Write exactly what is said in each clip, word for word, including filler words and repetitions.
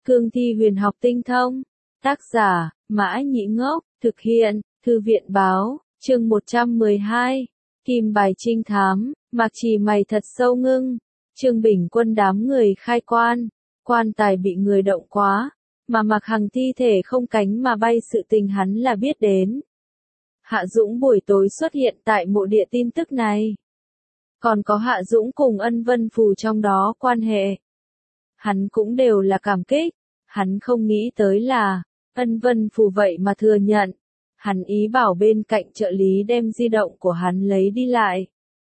Cương thi huyền học tinh thông. Tác giả, Mã Nhĩ Ngốc, thực hiện, Thư viện Báo, chương một trăm mười hai. Kim bài trinh thám, Mạc Trì mày thật sâu ngưng. Trương Bình Quân đám người khai quan, quan tài bị người động quá, mà Mạc Hằng thi thể không cánh mà bay sự tình hắn là biết đến. Hạ Dũng buổi tối xuất hiện tại mộ địa tin tức này. Còn có Hạ Dũng cùng Ân Vân Phù trong đó quan hệ. Hắn cũng đều là cảm kích, hắn không nghĩ tới là, Ân Vân Phù vậy mà thừa nhận. Hắn ý bảo bên cạnh trợ lý đem di động của hắn lấy đi lại.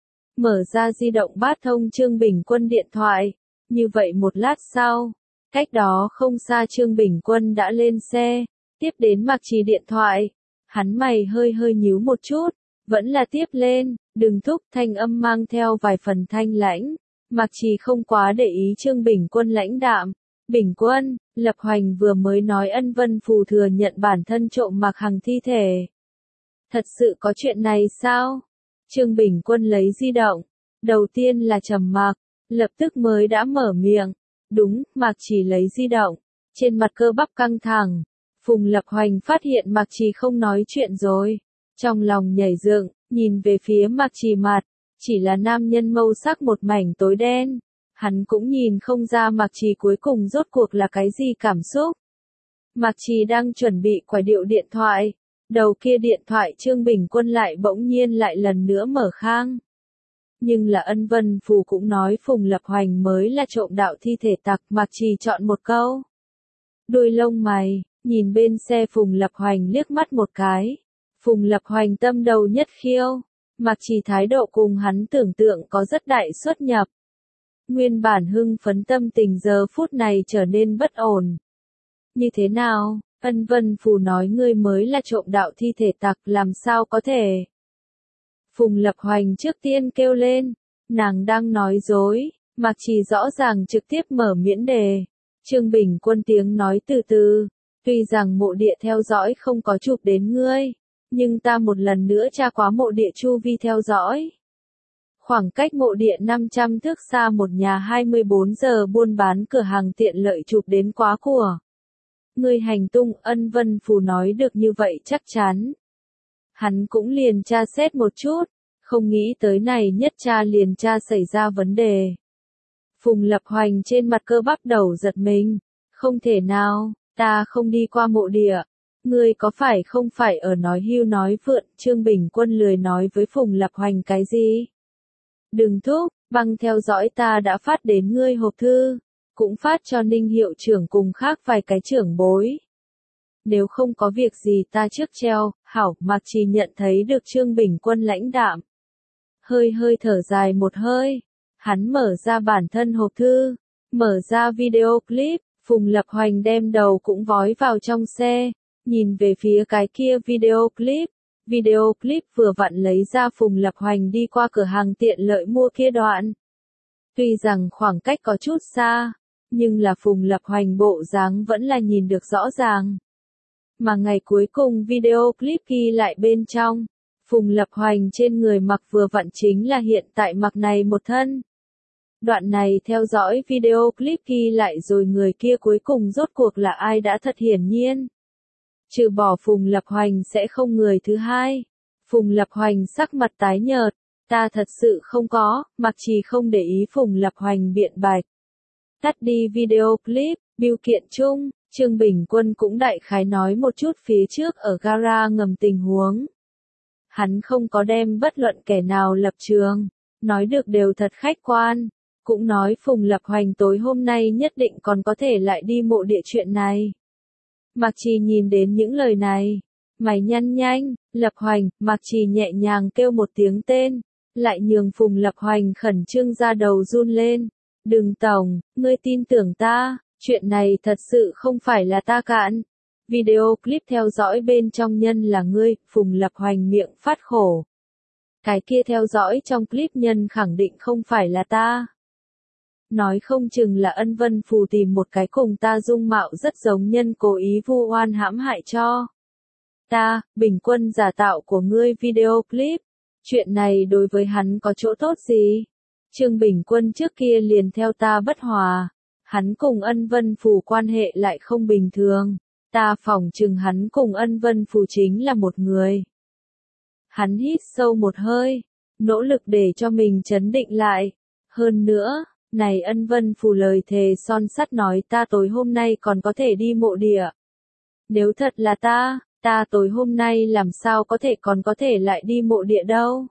Mở ra di động bát thông Trương Bình Quân điện thoại. Như vậy một lát sau, cách đó không xa Trương Bình Quân đã lên xe, tiếp đến Mạc Trì điện thoại. Hắn mày hơi hơi nhíu một chút, vẫn là tiếp lên, đừng thúc, thanh âm mang theo vài phần thanh lãnh. Mạc Trì không quá để ý Trương Bình Quân lãnh đạm. Bình Quân, Lập Hoành vừa mới nói Ân Vân Phù thừa nhận bản thân trộm Mạc Hằng thi thể. Thật sự có chuyện này sao? Trương Bình Quân lấy di động, đầu tiên là trầm mặc, lập tức mới đã mở miệng. Đúng, Mạc Trì lấy di động, trên mặt cơ bắp căng thẳng. Phùng Lập Hoành phát hiện Mạc Trì không nói chuyện rồi, trong lòng nhảy dựng, nhìn về phía Mạc Trì mặt, chỉ là nam nhân mâu sắc một mảnh tối đen. Hắn cũng nhìn không ra Mạc Trì cuối cùng rốt cuộc là cái gì cảm xúc. Mạc Trì đang chuẩn bị quải điệu điện thoại, đầu kia điện thoại Trương Bình Quân lại bỗng nhiên lại lần nữa mở khang. Nhưng là Ân Vân Phù cũng nói Phùng Lập Hoành mới là trộm đạo thi thể tặc, Mạc Trì chọn một câu. Đuôi lông mày, nhìn bên xe Phùng Lập Hoành liếc mắt một cái. Phùng Lập Hoành tâm đầu nhất khiêu, Mạc Trì thái độ cùng hắn tưởng tượng có rất đại xuất nhập. Nguyên bản hưng phấn tâm tình giờ phút này trở nên bất ổn. Như thế nào? Ân Vân Phù nói ngươi mới là trộm đạo thi thể tặc, làm sao có thể? Phùng Lập Hoành trước tiên kêu lên, nàng đang nói dối. Mạc Trì rõ ràng trực tiếp mở miễn đề. Trương Bình Quân tiếng nói từ từ, tuy rằng mộ địa theo dõi không có chụp đến ngươi, nhưng ta một lần nữa tra quá mộ địa chu vi theo dõi. Khoảng cách mộ địa năm trăm thước xa một nhà hai mươi bốn giờ buôn bán cửa hàng tiện lợi chụp đến quá của. Ngươi hành tung, Ân Vân Phù nói được như vậy chắc chắn. Hắn cũng liền tra xét một chút, không nghĩ tới này nhất tra liền tra xảy ra vấn đề. Phùng Lập Hoành trên mặt cơ bắp đầu giật mình, không thể nào, ta không đi qua mộ địa. Ngươi có phải không phải ở nói hưu nói vượn, Trương Bình Quân lười nói với Phùng Lập Hoành cái gì? Đừng thúc, băng theo dõi ta đã phát đến ngươi hộp thư, cũng phát cho Ninh hiệu trưởng cùng khác vài cái trưởng bối. Nếu không có việc gì ta trước treo, hảo, Mạc Trì nhận thấy được Trương Bình Quân lãnh đạm. Hơi hơi thở dài một hơi, hắn mở ra bản thân hộp thư, mở ra video clip, Phùng Lập Hoành đem đầu cũng vói vào trong xe, nhìn về phía cái kia video clip. Video clip vừa vặn lấy ra Phùng Lập Hoành đi qua cửa hàng tiện lợi mua kia đoạn. Tuy rằng khoảng cách có chút xa, nhưng là Phùng Lập Hoành bộ dáng vẫn là nhìn được rõ ràng. Mà ngày cuối cùng video clip ghi lại bên trong, Phùng Lập Hoành trên người mặc vừa vặn chính là hiện tại mặc này một thân. Đoạn này theo dõi video clip ghi lại rồi người kia cuối cùng rốt cuộc là ai đã thật hiển nhiên. Trừ bỏ Phùng Lập Hoành sẽ không người thứ hai. Phùng Lập Hoành sắc mặt tái nhợt, ta thật sự không có, Mạc Trì không để ý Phùng Lập Hoành biện bạch. Tắt đi video clip, bưu kiện chung, Trương Bình Quân cũng đại khái nói một chút phía trước ở gara ngầm tình huống. Hắn không có đem bất luận kẻ nào lập trường, nói được đều thật khách quan, cũng nói Phùng Lập Hoành tối hôm nay nhất định còn có thể lại đi mộ địa chuyện này. Mạc Trì nhìn đến những lời này, mày nhăn nhanh, Lập Hoành, Mạc Trì nhẹ nhàng kêu một tiếng tên, lại nhường Phùng Lập Hoành khẩn trương ra đầu run lên. Đừng tổng, ngươi tin tưởng ta, chuyện này thật sự không phải là ta cạn. Video clip theo dõi bên trong nhân là ngươi, Phùng Lập Hoành miệng phát khổ. Cái kia theo dõi trong clip nhân khẳng định không phải là ta. Nói không chừng là Ân Vân Phù tìm một cái cùng ta dung mạo rất giống nhân cố ý vu oan hãm hại cho ta. Bình Quân giả tạo của ngươi video clip. Chuyện này đối với hắn có chỗ tốt gì? Trương Bình Quân trước kia liền theo ta bất hòa. hắn cùng Ân Vân Phù quan hệ lại không bình thường. Ta phỏng chừng hắn cùng Ân Vân Phù chính là một người. Hắn hít sâu một hơi, nỗ lực để cho mình trấn định lại. Hơn nữa, này Ân Vân Phù lời thề son sắt nói ta tối hôm nay còn có thể đi mộ địa. Nếu thật là ta, ta tối hôm nay làm sao có thể còn có thể lại đi mộ địa đâu.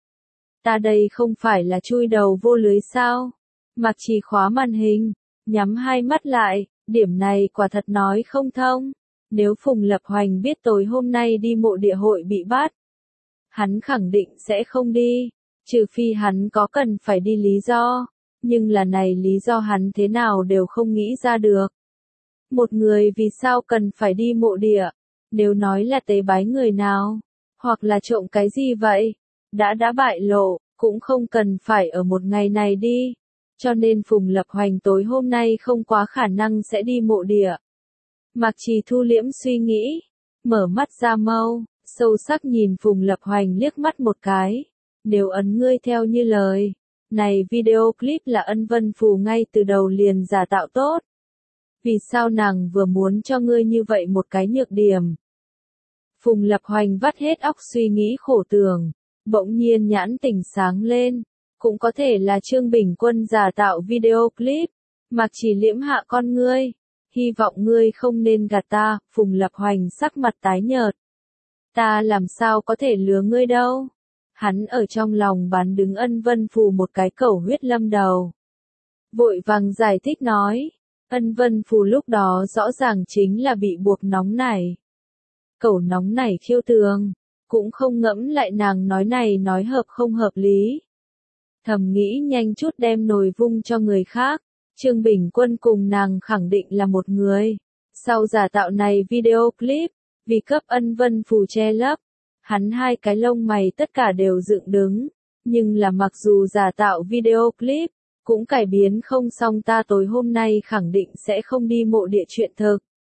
Ta đây không phải là chui đầu vô lưới sao? Mạc Trì khóa màn hình, nhắm hai mắt lại, điểm này quả thật nói không thông. Nếu Phùng Lập Hoành biết tối hôm nay đi mộ địa hội bị bắt, hắn khẳng định sẽ không đi, trừ phi hắn có cần phải đi lý do, nhưng là này lý do hắn thế nào đều không nghĩ ra được. Một người vì sao cần phải đi mộ địa, nếu nói là tế bái người nào, hoặc là trộm cái gì vậy, đã đã bại lộ, cũng không cần phải ở một ngày này đi, cho nên Phùng Lập Hoành tối hôm nay không quá khả năng sẽ đi mộ địa. Mạc Trì thu liễm suy nghĩ, mở mắt ra mâu, sâu sắc nhìn Phùng Lập Hoành liếc mắt một cái. Nếu ấn ngươi theo như lời, này video clip là Ân Vân Phù ngay từ đầu liền giả tạo tốt. Vì sao nàng vừa muốn cho ngươi như vậy một cái nhược điểm? Phùng Lập Hoành vắt hết óc suy nghĩ khổ tưởng, bỗng nhiên nhãn tỉnh sáng lên, cũng có thể là Trương Bình Quân giả tạo video clip. Mạc Trì liễm hạ con ngươi, hy vọng ngươi không nên gạt ta. Phùng Lập Hoành sắc mặt tái nhợt. Ta làm sao có thể lừa ngươi đâu? Hắn ở trong lòng bán đứng Ân Vân Phù một cái cẩu huyết lâm đầu. Vội vàng giải thích nói, Ân Vân Phù lúc đó rõ ràng chính là bị buộc nóng nảy. Cẩu nóng nảy khiêu tường, cũng không ngẫm lại nàng nói này nói hợp không hợp lý. Thầm nghĩ nhanh chút đem nồi vung cho người khác, Trương Bình Quân cùng nàng khẳng định là một người. Sau giả tạo này video clip, vì cấp Ân Vân Phù che lấp, hắn hai cái lông mày tất cả đều dựng đứng, nhưng là mặc dù giả tạo video clip, cũng cải biến không xong ta tối hôm nay khẳng định sẽ không đi mộ địa chuyện thực.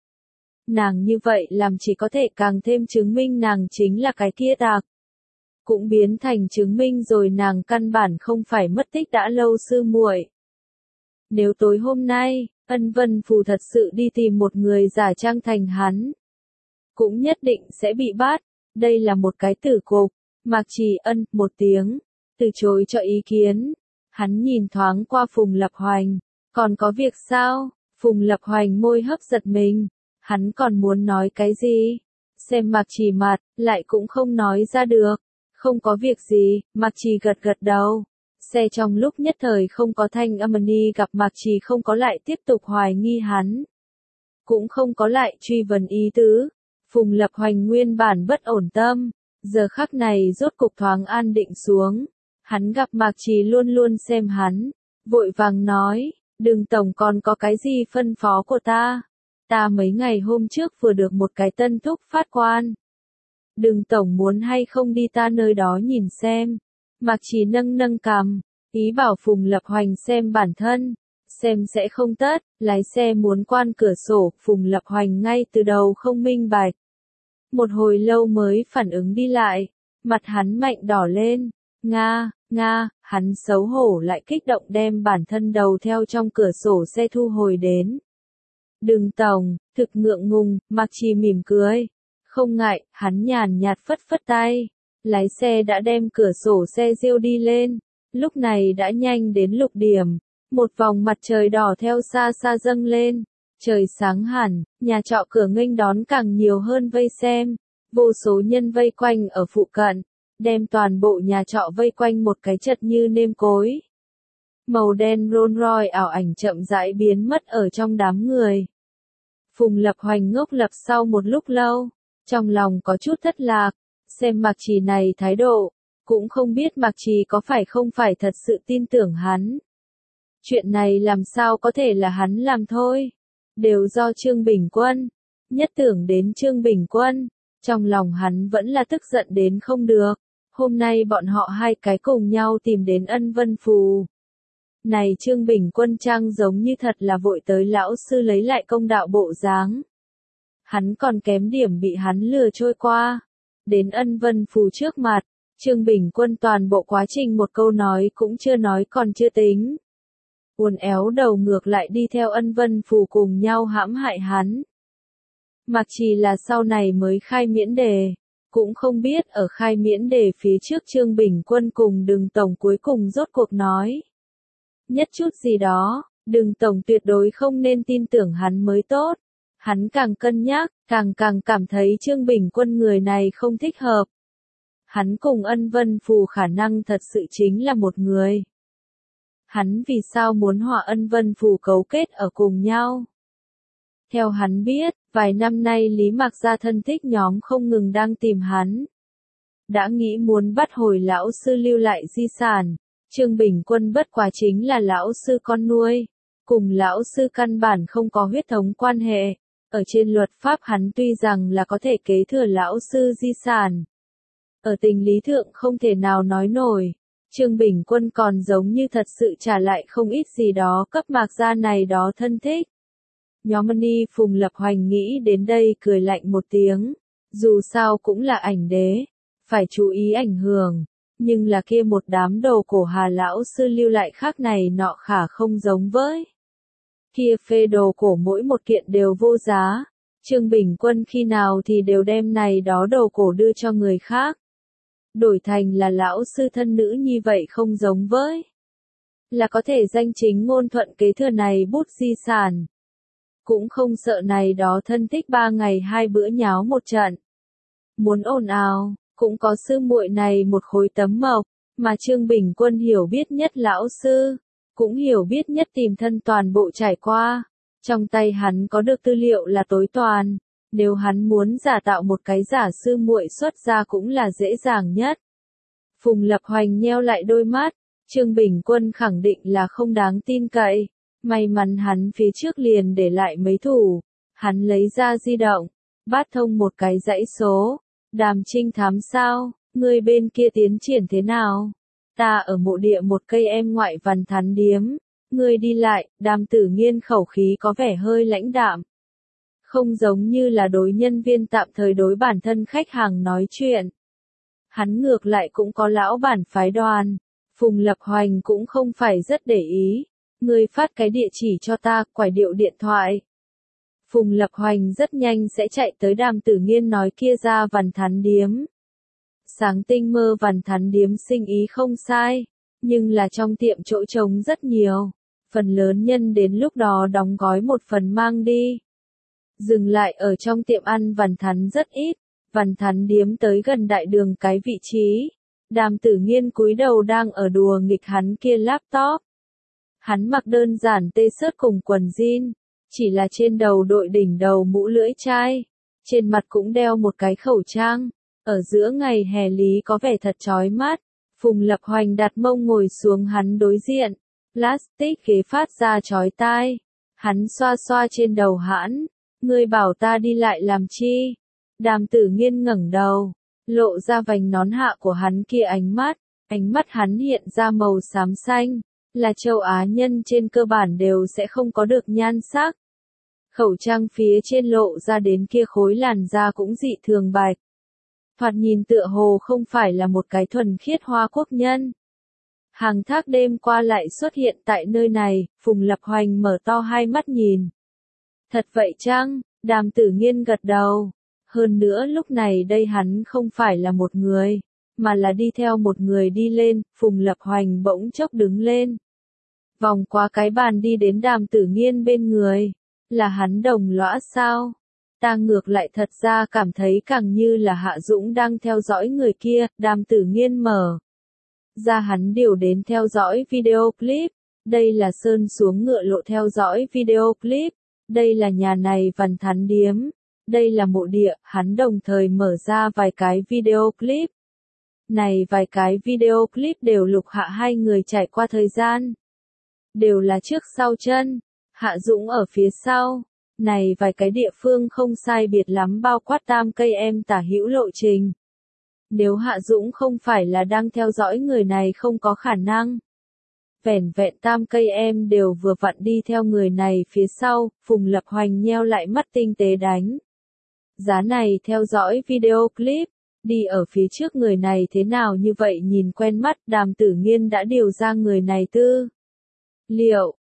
Nàng như vậy làm chỉ có thể càng thêm chứng minh nàng chính là cái kia tạc. Cũng biến thành chứng minh rồi nàng căn bản không phải mất tích đã lâu sư muội. Nếu tối hôm nay, Ân Vân Phù thật sự đi tìm một người giả trang thành hắn, cũng nhất định sẽ bị bắt. Đây là một cái tử cục. Mạc Trì ân một tiếng, từ chối cho ý kiến. Hắn nhìn thoáng qua Phùng Lập Hoành, còn có việc sao? Phùng Lập Hoành môi hấp giật mình, hắn còn muốn nói cái gì? Xem Mạc Trì mặt, lại cũng không nói ra được. Không có việc gì, Mạc Trì gật gật đầu. Xe trong lúc nhất thời không có thanh âm ni gặp Mạc Trì không có lại tiếp tục hoài nghi hắn. Cũng không có lại truy vấn ý tứ. Phùng Lập Hoành nguyên bản bất ổn tâm, giờ khắc này rốt cục thoáng an định xuống. Hắn gặp Mạc Trì luôn luôn xem hắn, vội vàng nói, Đường tổng còn có cái gì phân phó của ta? Ta mấy ngày hôm trước vừa được một cái tân thúc phát quan. Đường tổng muốn hay không đi ta nơi đó nhìn xem. Mạc Trì nâng nâng cằm, ý bảo Phùng Lập Hoành xem bản thân. Xem sẽ không tất, lái xe muốn quan cửa sổ, Phùng Lập Hoành ngay từ đầu không minh bạch. Một hồi lâu mới phản ứng đi lại, mặt hắn mạnh đỏ lên, nga, nga, hắn xấu hổ lại kích động đem bản thân đầu theo trong cửa sổ xe thu hồi đến. Đường tổng, thực ngượng ngùng, Mạc Trì mỉm cười, không ngại, hắn nhàn nhạt phất phất tay, lái xe đã đem cửa sổ xe giêu đi lên, lúc này đã nhanh đến lục điểm, một vòng mặt trời đỏ theo xa xa dâng lên. Trời sáng hẳn, nhà trọ cửa nghênh đón càng nhiều hơn vây xem, vô số nhân vây quanh ở phụ cận, đem toàn bộ nhà trọ vây quanh một cái chật như nêm cối. Màu đen Rolls Royce ảo ảnh chậm rãi biến mất ở trong đám người. Phùng Lập Hoành ngốc lập sau một lúc lâu, trong lòng có chút thất lạc, xem Mạc Trì này thái độ, cũng không biết Mạc Trì có phải không phải thật sự tin tưởng hắn. Chuyện này làm sao có thể là hắn làm thôi. Đều do Trương Bình Quân. Nhất tưởng đến Trương Bình Quân, trong lòng hắn vẫn là tức giận đến không được. Hôm nay bọn họ hai cái cùng nhau tìm đến Ân Vân Phù. Này Trương Bình Quân trang giống như thật là vội tới lão sư lấy lại công đạo bộ dáng. Hắn còn kém điểm bị hắn lừa trôi qua. Đến Ân Vân Phù trước mặt, Trương Bình Quân toàn bộ quá trình một câu nói cũng chưa nói còn chưa tính. uốn éo đầu ngược lại đi theo Ân Vân Phù cùng nhau hãm hại hắn. Mạc Trì là sau này mới khai miễn đề, cũng không biết ở khai miễn đề phía trước Trương Bình Quân cùng Đường Tổng cuối cùng rốt cuộc nói nhất chút gì đó, Đường Tổng tuyệt đối không nên tin tưởng hắn mới tốt. Hắn càng cân nhắc, càng càng cảm thấy Trương Bình Quân người này không thích hợp. Hắn cùng Ân Vân Phù khả năng thật sự chính là một người. Hắn vì sao muốn hòa Ân Vân Phù cấu kết ở cùng nhau? Theo hắn biết, vài năm nay Lý Mạc Gia thân thích nhóm không ngừng đang tìm hắn. Đã nghĩ muốn bắt hồi lão sư lưu lại di sản, Trương Bình Quân bất quá chính là lão sư con nuôi, cùng lão sư căn bản không có huyết thống quan hệ. Ở trên luật pháp hắn tuy rằng là có thể kế thừa lão sư di sản. Ở tình lý thượng không thể nào nói nổi, Trương Bình Quân còn giống như thật sự trả lại không ít gì đó cấp Mạc Gia này đó thân thích. Nhóm Ni Phùng Lập Hoành nghĩ đến đây cười lạnh một tiếng, dù sao cũng là ảnh đế, phải chú ý ảnh hưởng, nhưng là kia một đám đồ cổ Hà lão sư lưu lại khác này nọ khả không giống với. Kia phê đồ cổ mỗi một kiện đều vô giá, Trương Bình Quân khi nào thì đều đem này đó đồ cổ đưa cho người khác. Đổi thành là lão sư thân nữ như vậy không giống với. Là có thể danh chính ngôn thuận kế thừa này bút di sản. Cũng không sợ này đó thân thích ba ngày hai bữa nháo một trận. Muốn ồn ào, cũng có sư muội này một khối tấm mộc, mà Trương Bình Quân hiểu biết nhất lão sư, cũng hiểu biết nhất tìm thân toàn bộ trải qua. Trong tay hắn có được tư liệu là tối toàn, nếu hắn muốn giả tạo một cái giả sư muội xuất ra cũng là dễ dàng nhất. Phùng Lập Hoành nheo lại đôi mắt, Trương Bình Quân khẳng định là không đáng tin cậy. May mắn hắn phía trước liền để lại mấy thủ, hắn lấy ra di động, bắt thông một cái dãy số. Đàm trinh thám sao, người bên kia tiến triển thế nào? Ta ở mộ địa một cây em ngoại Văn Thán điếm, người đi lại, Đàm Tử Nghiên khẩu khí có vẻ hơi lãnh đạm. Không giống như là đối nhân viên tạm thời đối bản thân khách hàng nói chuyện. Hắn ngược lại cũng có lão bản phái đoàn, Phùng Lập Hoành cũng không phải rất để ý. Người phát cái địa chỉ cho ta, quải điệu điện thoại. Phùng Lập Hoành rất nhanh sẽ chạy tới Đàm Tử Nghiên nói kia ra Văn Thán điếm. Sáng tinh mơ Văn Thán điếm sinh ý không sai, nhưng là trong tiệm chỗ trống rất nhiều. Phần lớn nhân đến lúc đó đóng gói một phần mang đi. Dừng lại ở trong tiệm ăn Văn Thán rất ít, Văn Thán điếm tới gần đại đường cái vị trí. Đàm Tử Nghiên cúi đầu đang ở đùa nghịch hắn kia laptop. Hắn mặc đơn giản tê-shirt cùng quần jean, chỉ là trên đầu đội đỉnh đầu mũ lưỡi chai, trên mặt cũng đeo một cái khẩu trang, ở giữa ngày hè lý có vẻ thật chói mắt. Phùng Lập Hoành đặt mông ngồi xuống hắn đối diện, plastic ghế phát ra chói tai. Hắn xoa xoa trên đầu hãn, ngươi bảo ta đi lại làm chi? Đàm Tử Nghiên ngẩng đầu, lộ ra vành nón hạ của hắn kia ánh mắt, ánh mắt hắn hiện ra màu xám xanh. Là châu Á nhân trên cơ bản đều sẽ không có được nhan sắc. Khẩu trang phía trên lộ ra đến kia khối làn da cũng dị thường bạch. Thoạt nhìn tựa hồ không phải là một cái thuần khiết Hoa Quốc nhân. Hàng thác đêm qua lại xuất hiện tại nơi này, Phùng Lập Hoành mở to hai mắt nhìn. Thật vậy chăng? Đàm Tử Nghiên gật đầu. Hơn nữa lúc này đây hắn không phải là một người, mà là đi theo một người đi lên. Phùng Lập Hoành bỗng chốc đứng lên. Vòng qua cái bàn đi đến Đàm Tử Nghiên bên người. Là hắn đồng lõa sao? Ta ngược lại thật ra cảm thấy càng như là Hạ Dũng đang theo dõi người kia. Đàm Tử Nghiên mở ra hắn điều đến theo dõi video clip. Đây là sơn xuống ngựa lộ theo dõi video clip. Đây là nhà này Văn Thán điếm. Đây là mộ địa. Hắn đồng thời mở ra vài cái video clip. Này vài cái video clip đều lục hạ hai người trải qua thời gian. Đều là trước sau chân, Hạ Dũng ở phía sau. Này vài cái địa phương không sai biệt lắm bao quát tam cây em tả hữu lộ trình. Nếu Hạ Dũng không phải là đang theo dõi người này không có khả năng. Vẻn vẹn tam cây em đều vừa vặn đi theo người này phía sau. Phùng Lập Hoành nheo lại mắt tinh tế đánh giá này theo dõi video clip. Đi ở phía trước người này thế nào như vậy nhìn quen mắt. Đàm Tử Nghiên đã điều ra người này tư liệu,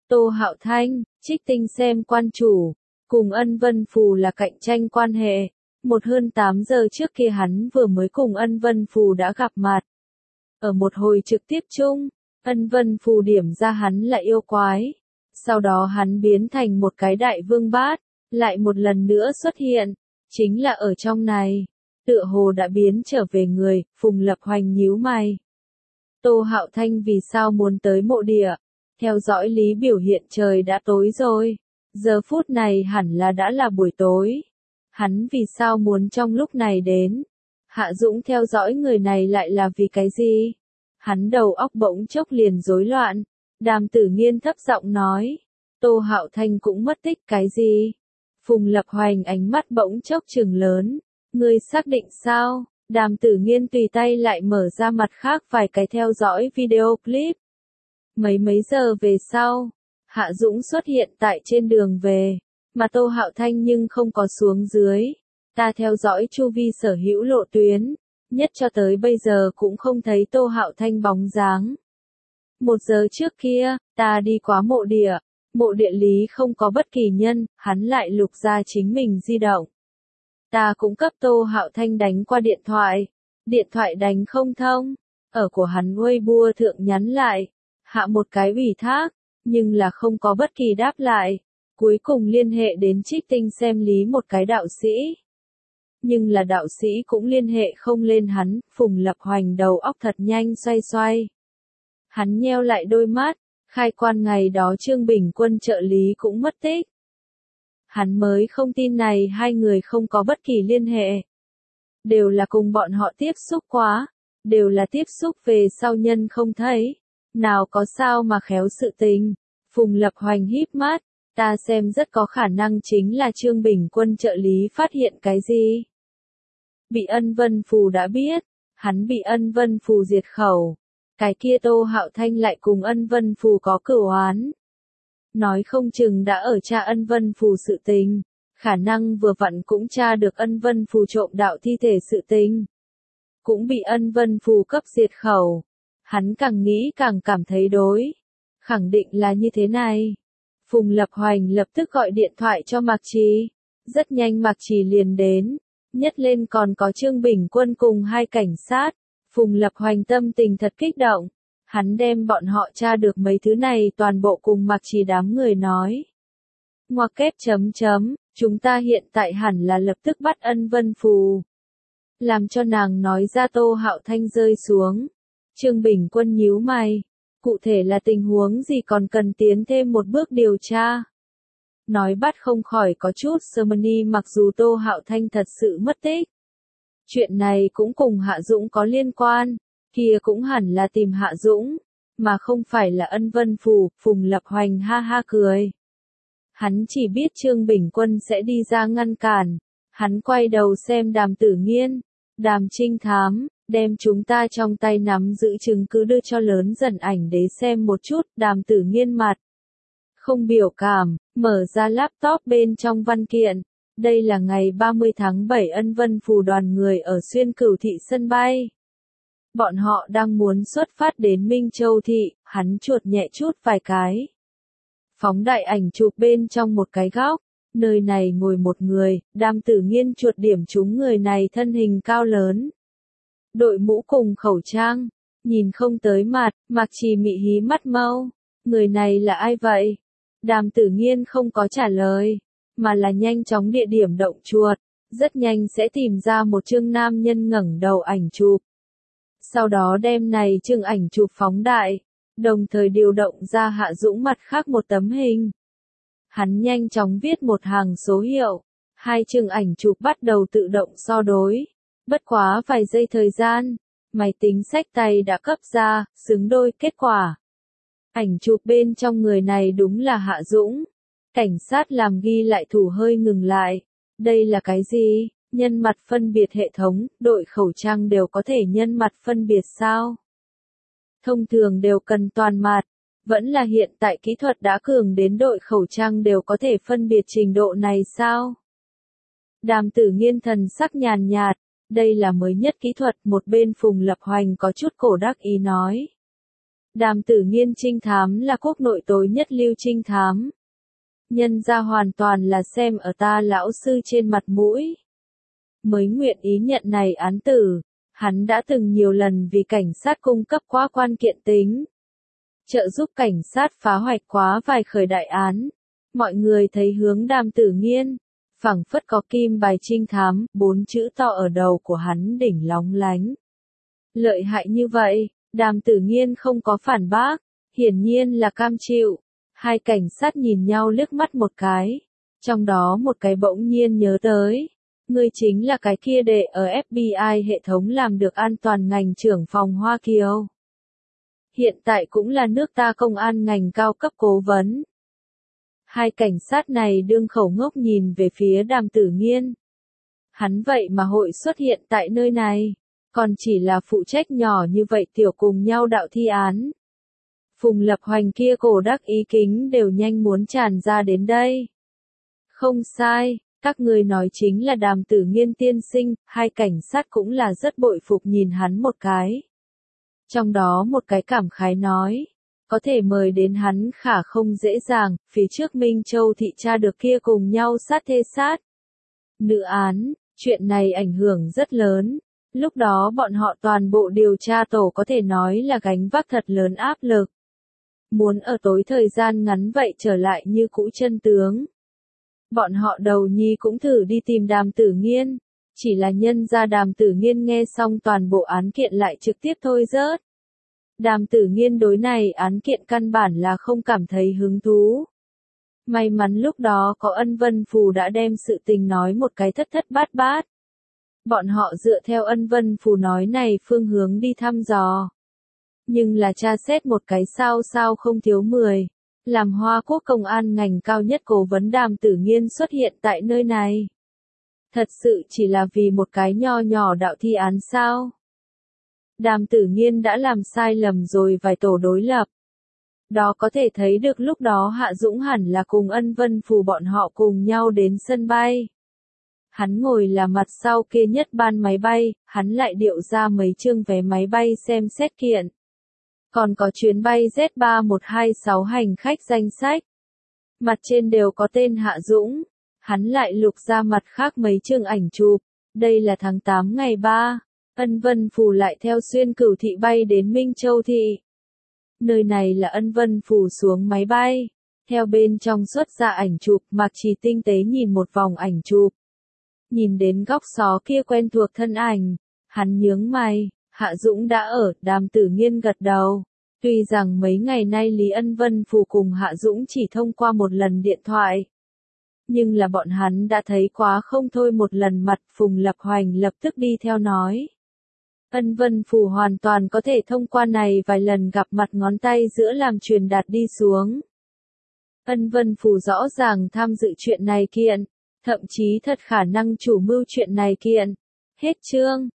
Tô Hạo Thanh, Trích Tinh xem quan chủ, cùng Ân Vân Phù là cạnh tranh quan hệ. Một hơn tám giờ trước kia hắn vừa mới cùng Ân Vân Phù đã gặp mặt. Ở một hồi trực tiếp chung, Ân Vân Phù điểm ra hắn là yêu quái. Sau đó hắn biến thành một cái đại vương bát, lại một lần nữa xuất hiện, chính là ở trong này. Tựa hồ đã biến trở về người, Phùng Lập Hoành nhíu mày. Tô Hạo Thanh vì sao muốn tới mộ địa? Theo dõi lý biểu hiện trời đã tối rồi. Giờ phút này hẳn là đã là buổi tối. Hắn vì sao muốn trong lúc này đến? Hạ Dũng theo dõi người này lại là vì cái gì? Hắn đầu óc bỗng chốc liền rối loạn. Đàm Tử Nghiên thấp giọng nói. Tô Hạo Thanh cũng mất tích cái gì? Phùng Lập Hoành ánh mắt bỗng chốc trừng lớn. Ngươi xác định sao? Đàm Tử Nghiên tùy tay lại mở ra mặt khác vài cái theo dõi video clip. Mấy mấy giờ về sau, Hạ Dũng xuất hiện tại trên đường về, mà Tô Hạo Thanh nhưng không có xuống dưới. Ta theo dõi chu vi sở hữu lộ tuyến, nhất cho tới bây giờ cũng không thấy Tô Hạo Thanh bóng dáng. Một giờ trước kia, ta đi qua mộ địa, mộ địa lý không có bất kỳ nhân, hắn lại lục ra chính mình di động. Ta cũng cấp Tô Hạo Thanh đánh qua điện thoại, điện thoại đánh không thông, ở của hắn Weibo thượng nhắn lại, hạ một cái ủy thác, nhưng là không có bất kỳ đáp lại, cuối cùng liên hệ đến Trích Tinh xem lý một cái đạo sĩ. Nhưng là đạo sĩ cũng liên hệ không lên hắn, Phùng Lập Hoành đầu óc thật nhanh xoay xoay. Hắn nheo lại đôi mắt, khai quan ngày đó Trương Bình Quân trợ lý cũng mất tích. Hắn mới không tin này hai người không có bất kỳ liên hệ. Đều là cùng bọn họ tiếp xúc quá, đều là tiếp xúc về sau nhân không thấy. Nào có sao mà khéo sự tình. Phùng Lập Hoành híp mắt, ta xem rất có khả năng chính là Trương Bình Quân trợ lý phát hiện cái gì. Bị Ân Vân Phù đã biết, hắn bị Ân Vân Phù diệt khẩu. Cái kia Tô Hạo Thanh lại cùng Ân Vân Phù có cửu oán. Nói không chừng đã ở tra Ân Vân Phù sự tình, khả năng vừa vặn cũng tra được Ân Vân Phù trộm đạo thi thể sự tình. Cũng bị Ân Vân Phù cấp diệt khẩu. Hắn càng nghĩ càng cảm thấy đối. Khẳng định là như thế này. Phùng Lập Hoành lập tức gọi điện thoại cho Mạc Trì. Rất nhanh Mạc Trì liền đến. Nhất lên còn có Trương Bình Quân cùng hai cảnh sát. Phùng Lập Hoành tâm tình thật kích động. Hắn đem bọn họ tra được mấy thứ này toàn bộ cùng Mạc Trì đám người nói. Ngoặc kép chấm chấm, chúng ta hiện tại hẳn là lập tức bắt Ân Vân Phù. Làm cho nàng nói ra Tô Hạo Thanh rơi xuống. Trương Bình Quân nhíu mày. Cụ thể là tình huống gì còn cần tiến thêm một bước điều tra. Nói bắt không khỏi có chút Sermony mặc dù Tô Hạo Thanh thật sự mất tích. Chuyện này cũng cùng Hạ Dũng có liên quan. Kia cũng hẳn là tìm Hạ Dũng. Mà không phải là Ân Vân Phù. Phùng Lập Hoành ha ha cười. Hắn chỉ biết Trương Bình Quân sẽ đi ra ngăn cản. Hắn quay đầu xem Đàm Tử Nghiên. Đàm trinh thám. Đem chúng ta trong tay nắm giữ chứng cứ đưa cho lớn dần ảnh đế xem một chút. Đàm Tử Nghiên mặt không biểu cảm, mở ra laptop bên trong văn kiện. Đây là ngày ba mươi tháng bảy Ân Vân Phù đoàn người ở Xuyên Cửu Thị sân bay. Bọn họ đang muốn xuất phát đến Minh Châu Thị, hắn chuột nhẹ chút vài cái. Phóng đại ảnh chụp bên trong một cái góc, nơi này ngồi một người, Đàm Tử Nghiên chuột điểm trúng người này thân hình cao lớn. Đội mũ cùng khẩu trang, nhìn không tới mặt, Mạc Trì mị hí mắt mau. Người này là ai vậy? Đàm Tử Nghiên không có trả lời, mà là nhanh chóng địa điểm động chuột, rất nhanh sẽ tìm ra một chương nam nhân ngẩng đầu ảnh chụp. Sau đó đem này chương ảnh chụp phóng đại, đồng thời điều động ra Hạ Dũng mặt khác một tấm hình. Hắn nhanh chóng viết một hàng số hiệu, hai chương ảnh chụp bắt đầu tự động so đối. Bất quá vài giây thời gian, máy tính xách tay đã cấp ra, xứng đôi kết quả. Ảnh chụp bên trong người này đúng là Hạ Dũng. Cảnh sát làm ghi lại thủ hơi ngừng lại. Đây là cái gì? Nhân mặt phân biệt hệ thống, đội khẩu trang đều có thể nhân mặt phân biệt sao? Thông thường đều cần toàn mặt. Vẫn là hiện tại kỹ thuật đã cường đến đội khẩu trang đều có thể phân biệt trình độ này sao? Đàm Tử Nghiên thần sắc nhàn nhạt. Đây là mới nhất kỹ thuật, một bên Phùng Lập Hoành có chút cổ đắc ý nói. Đàm Tử Nghiên trinh thám là quốc nội tối nhất lưu trinh thám. Nhân ra hoàn toàn là xem ở ta lão sư trên mặt mũi. Mới nguyện ý nhận này án tử, hắn đã từng nhiều lần vì cảnh sát cung cấp quá quan kiện tính. Trợ giúp cảnh sát phá hoạch quá vài khởi đại án. Mọi người thấy hướng Đàm Tử Nghiên, phảng phất có kim bài trinh thám, bốn chữ to ở đầu của hắn đỉnh lóng lánh. Lợi hại như vậy, Đàm Tử Nghiên không có phản bác, hiển nhiên là cam chịu. Hai cảnh sát nhìn nhau liếc mắt một cái, trong đó một cái bỗng nhiên nhớ tới. Ngươi chính là cái kia đệ ở ép bê i hệ thống làm được an toàn ngành trưởng phòng Hoa Kiều. Hiện tại cũng là nước ta công an ngành cao cấp cố vấn. Hai cảnh sát này đương khẩu ngốc nhìn về phía Đàm Tử Nghiên. Hắn vậy mà hội xuất hiện tại nơi này, còn chỉ là phụ trách nhỏ như vậy tiểu cùng nhau đạo thi án. Phùng Lập Hoành kia cổ đắc ý kính đều nhanh muốn tràn ra đến đây. Không sai, các người nói chính là Đàm Tử Nghiên tiên sinh, hai cảnh sát cũng là rất bội phục nhìn hắn một cái. Trong đó một cái cảm khái nói, có thể mời đến hắn khả không dễ dàng, phía trước Minh Châu thị tra được kia cùng nhau sát thê sát. Nữ án, chuyện này ảnh hưởng rất lớn, lúc đó bọn họ toàn bộ điều tra tổ có thể nói là gánh vác thật lớn áp lực. Muốn ở tối thời gian ngắn vậy trở lại như cũ chân tướng. Bọn họ đầu nhi cũng thử đi tìm Đàm Tử Nghiên, chỉ là nhân ra Đàm Tử Nghiên nghe xong toàn bộ án kiện lại trực tiếp thôi rớt. Đàm Tử Nghiên đối này án kiện căn bản là không cảm thấy hứng thú. May mắn lúc đó có Ân Vân Phù đã đem sự tình nói một cái thất thất bát bát. Bọn họ dựa theo Ân Vân Phù nói này phương hướng đi thăm dò. Nhưng là tra xét một cái sao sao không thiếu mười. Làm Hoa Quốc công an ngành cao nhất cố vấn Đàm Tử Nghiên xuất hiện tại nơi này. Thật sự chỉ là vì một cái nho nhỏ đạo thi án sao? Đàm Tử Nghiên đã làm sai lầm rồi vài tổ đối lập. Đó có thể thấy được lúc đó Hạ Dũng hẳn là cùng Ân Vân Phù bọn họ cùng nhau đến sân bay. Hắn ngồi là mặt sau kia nhất ban máy bay, hắn lại điệu ra mấy chương vé máy bay xem xét kiện. Còn có chuyến bay Z ba một hai sáu hành khách danh sách. Mặt trên đều có tên Hạ Dũng. Hắn lại lục ra mặt khác mấy chương ảnh chụp. Đây là tháng tám ngày ba. Ân Vân Phù lại theo xuyên cửu thị bay đến Minh Châu thị. Nơi này là Ân Vân Phù xuống máy bay. Theo bên trong xuất ra ảnh chụp, Mạc Trì tinh tế nhìn một vòng ảnh chụp. Nhìn đến góc xó kia quen thuộc thân ảnh. Hắn nhướng mày. Hạ Dũng đã ở, Đàm Tử Nghiên gật đầu. Tuy rằng mấy ngày nay Lý Ân Vân Phù cùng Hạ Dũng chỉ thông qua một lần điện thoại. Nhưng là bọn hắn đã thấy quá không thôi một lần mặt. Phùng Lập Hoành lập tức đi theo nói. Ân Vân Phù hoàn toàn có thể thông qua này vài lần gặp mặt ngón tay giữa làm truyền đạt đi xuống. Ân Vân Phù rõ ràng tham dự chuyện này kiện. Thậm chí thật khả năng chủ mưu chuyện này kiện. Hết chương.